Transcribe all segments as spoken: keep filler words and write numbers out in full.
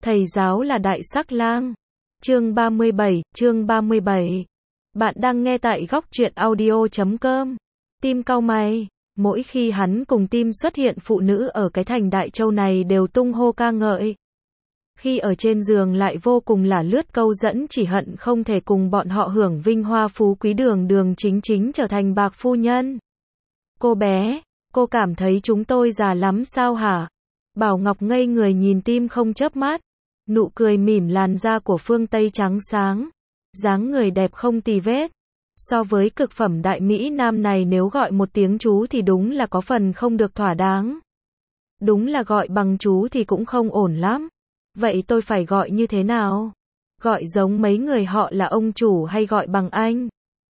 Thầy giáo là đại sắc lang. Chương ba mươi bảy, chương ba mươi bảy. Bạn đang nghe tại góc truyện audio chấm com. Tim cau mày, mỗi khi hắn cùng Tim xuất hiện phụ nữ ở cái thành Đại Châu này đều tung hô ca ngợi. Khi ở trên giường lại vô cùng là lướt câu dẫn, chỉ hận không thể cùng bọn họ hưởng vinh hoa phú quý, đường đường chính chính trở thành bạc phu nhân. Cô bé, cô cảm thấy chúng tôi già lắm sao hả? Bảo Ngọc ngây người nhìn Tim không chớp mắt. Nụ cười mỉm, làn da của phương Tây trắng sáng, dáng người đẹp không tì vết. So với cực phẩm đại mỹ nam này, nếu gọi một tiếng chú thì đúng là có phần không được thỏa đáng. Đúng là gọi bằng chú thì cũng không ổn lắm. Vậy tôi phải gọi như thế nào? Gọi giống mấy người họ là ông chủ hay gọi bằng anh?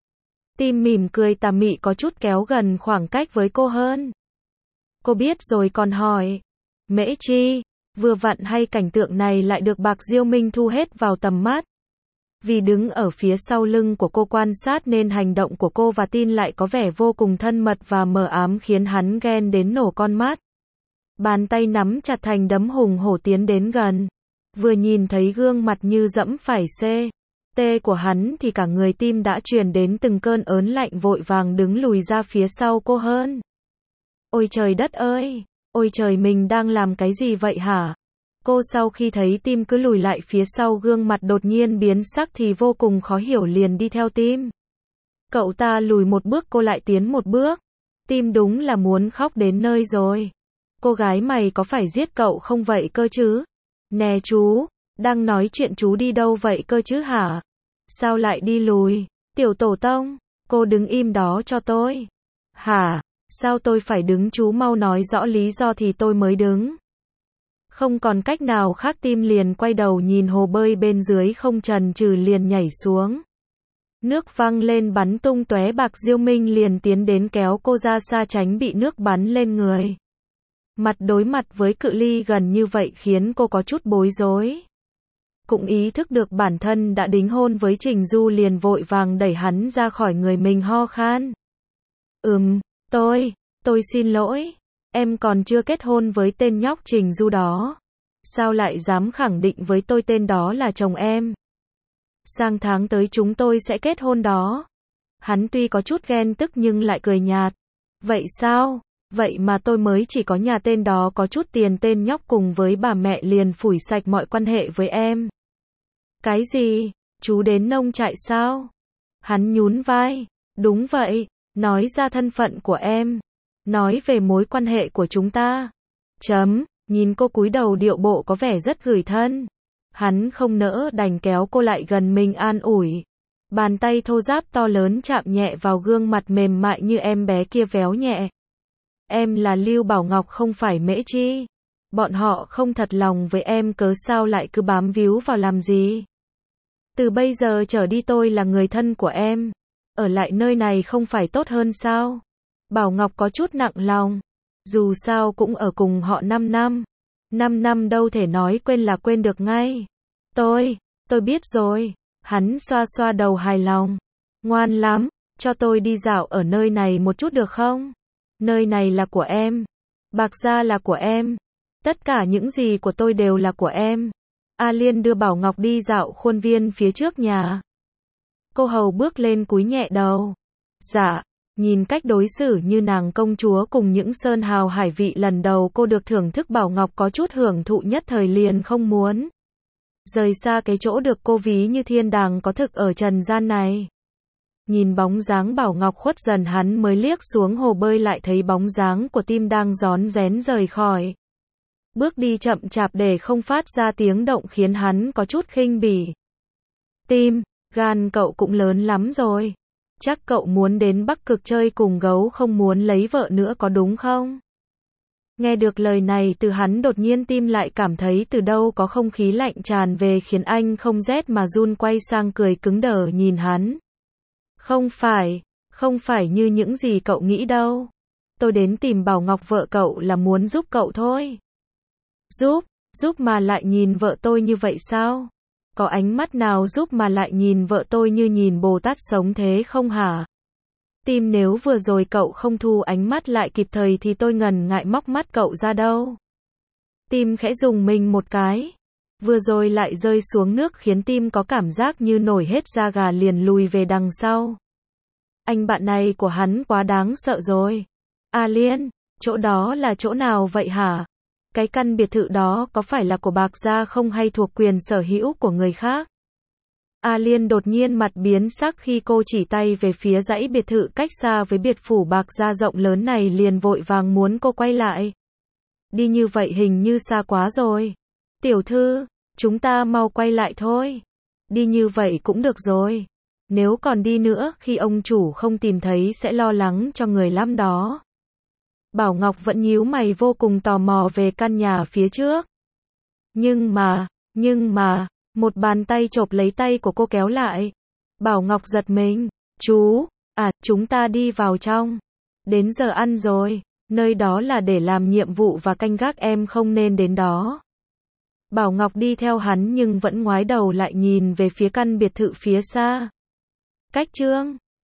Tim mỉm cười tà mị, có chút kéo gần khoảng cách với cô hơn. Cô biết rồi còn hỏi. Mễ Chi. Vừa vặn hay cảnh tượng này lại được Bạc Diêu Minh thu hết vào tầm mắt. Vì đứng ở phía sau lưng của cô quan sát nên hành động của cô và Tin lại có vẻ vô cùng thân mật và mờ ám, khiến hắn ghen đến nổ con mắt. Bàn tay nắm chặt thành đấm, hùng hổ tiến đến gần. Vừa nhìn thấy gương mặt như dẫm phải xê tê của hắn thì cả người Tim đã truyền đến từng cơn ớn lạnh, vội vàng đứng lùi ra phía sau cô hơn. Ôi trời đất ơi! Ôi trời, mình đang làm cái gì vậy hả? Cô sau khi thấy Tim cứ lùi lại phía sau, gương mặt đột nhiên biến sắc thì vô cùng khó hiểu, liền đi theo Tim. Cậu ta lùi một bước, cô lại tiến một bước. Tim đúng là muốn khóc đến nơi rồi. Cô gái mày có phải giết cậu không vậy cơ chứ? Nè chú, đang nói chuyện chú đi đâu vậy cơ chứ hả? Sao lại đi lùi? Tiểu tổ tông, cô đứng im đó cho tôi. Hả? Sao tôi phải đứng? Chú mau nói rõ lý do thì tôi mới đứng. Không còn cách nào khác, Tim liền quay đầu nhìn hồ bơi bên dưới, không chần chừ liền nhảy xuống. Nước văng lên bắn tung tóe, Bạc Diêu Minh liền tiến đến kéo cô ra xa, tránh bị nước bắn lên người. Mặt đối mặt với cự ly gần như vậy khiến cô có chút bối rối. Cũng ý thức được bản thân đã đính hôn với Trình Du, liền vội vàng đẩy hắn ra khỏi người mình, ho khan. Ừm, tôi, tôi xin lỗi. Em còn chưa kết hôn với tên nhóc Trình Du đó. Sao lại dám khẳng định với tôi tên đó là chồng em? Sang tháng tới chúng tôi sẽ kết hôn đó. Hắn tuy có chút ghen tức nhưng lại cười nhạt. Vậy sao? Vậy mà tôi mới chỉ có nhà tên đó có chút tiền, tên nhóc cùng với bà mẹ liền phủi sạch mọi quan hệ với em. Cái gì? Chú đến nông trại sao? Hắn nhún vai. Đúng vậy, nói ra thân phận của em. Nói về mối quan hệ của chúng ta. Chấm, nhìn cô cúi đầu, điệu bộ có vẻ rất gửi thân. Hắn không nỡ đành kéo cô lại gần mình an ủi. Bàn tay thô ráp to lớn chạm nhẹ vào gương mặt mềm mại như em bé kia, véo nhẹ. Em là Lưu Bảo Ngọc, không phải Mễ Chi. Bọn họ không thật lòng với em, cớ sao lại cứ bám víu vào làm gì? Từ bây giờ trở đi tôi là người thân của em. Ở lại nơi này không phải tốt hơn sao? Bảo Ngọc có chút nặng lòng. Dù sao cũng ở cùng họ năm năm. năm năm đâu thể nói quên là quên được ngay. Tôi, tôi biết rồi. Hắn xoa xoa đầu hài lòng. Ngoan lắm, cho tôi đi dạo ở nơi này một chút được không? Nơi này là của em. Bạc gia là của em. Tất cả những gì của tôi đều là của em. A Liên đưa Bảo Ngọc đi dạo khuôn viên phía trước nhà. Cô hầu bước lên cúi nhẹ đầu. Dạ. Nhìn cách đối xử như nàng công chúa cùng những sơn hào hải vị lần đầu cô được thưởng thức, Bảo Ngọc có chút hưởng thụ, nhất thời liền không muốn rời xa cái chỗ được cô ví như thiên đàng có thực ở trần gian này. Nhìn bóng dáng Bảo Ngọc khuất dần, hắn mới liếc xuống hồ bơi, lại thấy bóng dáng của Tim đang rón rén rời khỏi. Bước đi chậm chạp để không phát ra tiếng động khiến hắn có chút khinh bỉ. Tim, gan cậu cũng lớn lắm rồi. Chắc cậu muốn đến Bắc Cực chơi cùng gấu, không muốn lấy vợ nữa có đúng không? Nghe được lời này từ hắn, đột nhiên Tim lại cảm thấy từ đâu có không khí lạnh tràn về, khiến anh không rét mà run, quay sang cười cứng đờ nhìn hắn. Không phải, không phải như những gì cậu nghĩ đâu. Tôi đến tìm Bảo Ngọc vợ cậu là muốn giúp cậu thôi. Giúp, giúp mà lại nhìn vợ tôi như vậy sao? Có ánh mắt nào giúp mà lại nhìn vợ tôi như nhìn Bồ Tát sống thế không hả? Tim, nếu vừa rồi cậu không thu ánh mắt lại kịp thời thì tôi ngần ngại móc mắt cậu ra đâu. Tim khẽ dùng mình một cái. Vừa rồi lại rơi xuống nước khiến tim có cảm giác như nổi hết da gà liền lùi về đằng sau. Anh bạn này của hắn quá đáng sợ rồi. A Liên, chỗ đó là chỗ nào vậy hả? Cái căn biệt thự đó có phải là của Bạc gia không hay thuộc quyền sở hữu của người khác? A Liên đột nhiên mặt biến sắc khi cô chỉ tay về phía dãy biệt thự cách xa với biệt phủ Bạc gia rộng lớn này liền vội vàng muốn cô quay lại. Đi như vậy hình như xa quá rồi. Tiểu thư, chúng ta mau quay lại thôi. Đi như vậy cũng được rồi. Nếu còn đi nữa khi ông chủ không tìm thấy sẽ lo lắng cho người lắm đó. Bảo Ngọc vẫn nhíu mày vô cùng tò mò về căn nhà phía trước. Nhưng mà, nhưng mà, một bàn tay chộp lấy tay của cô kéo lại. Bảo Ngọc giật mình. Chú, à, chúng ta đi vào trong. Đến giờ ăn rồi, nơi đó là để làm nhiệm vụ và canh gác em không nên đến đó. Bảo Ngọc đi theo hắn nhưng vẫn ngoái đầu lại nhìn về phía căn biệt thự phía xa. Cách Trương